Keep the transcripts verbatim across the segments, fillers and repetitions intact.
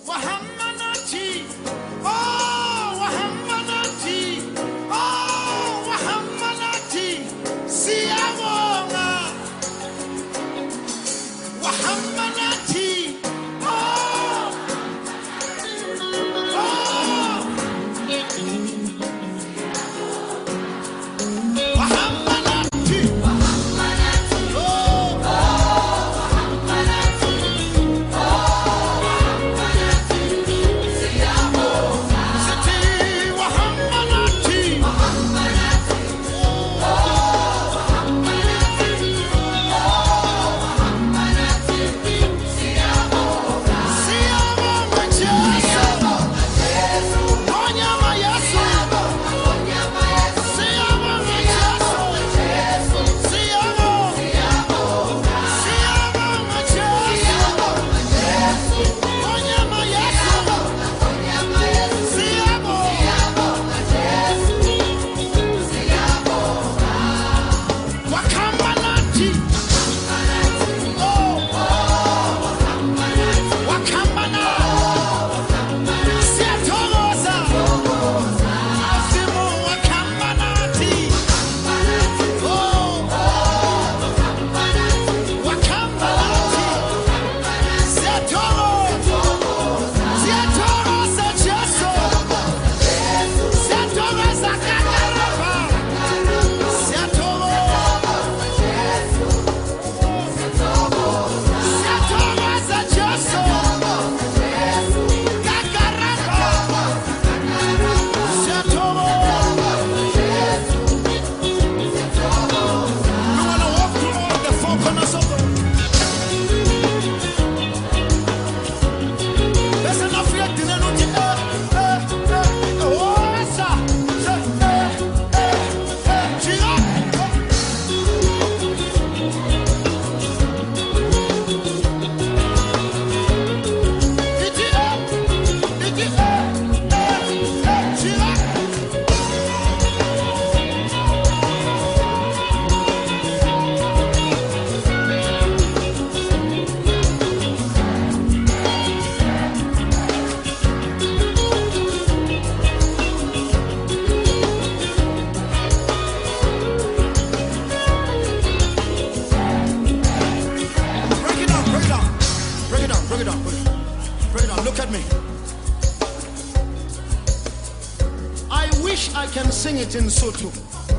Sing it in Sotho,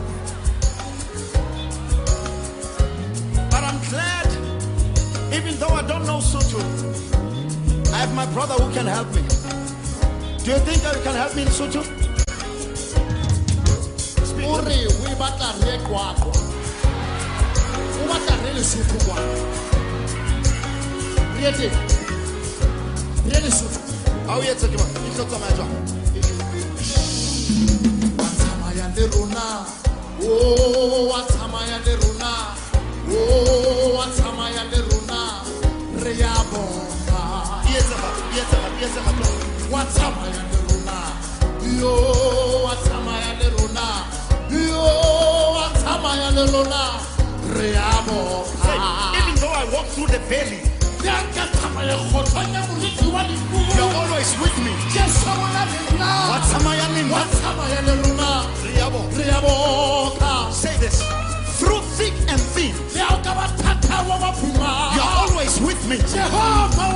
but I'm glad, even though I don't know Sotho, I have my brother who can help me. Do you think that you can help me in Sotho? Uri we batla re kwa kwa. O batla re le Sotho kwa. Riete. Riete Sotho. How yet take it? It's not my job. Runa, oh, Atamaya de Runa, oh, Atamaya de Runa, Reabonga. Yes, yes, yes, Watamaya de Runa, yo, Atamaya de Runa, yo, Atamaya de Runa, Reabonga. Even though I walk through the valley, you're always with me. Watamaya de Runa. Say this. Through thick and thin, you're always with me.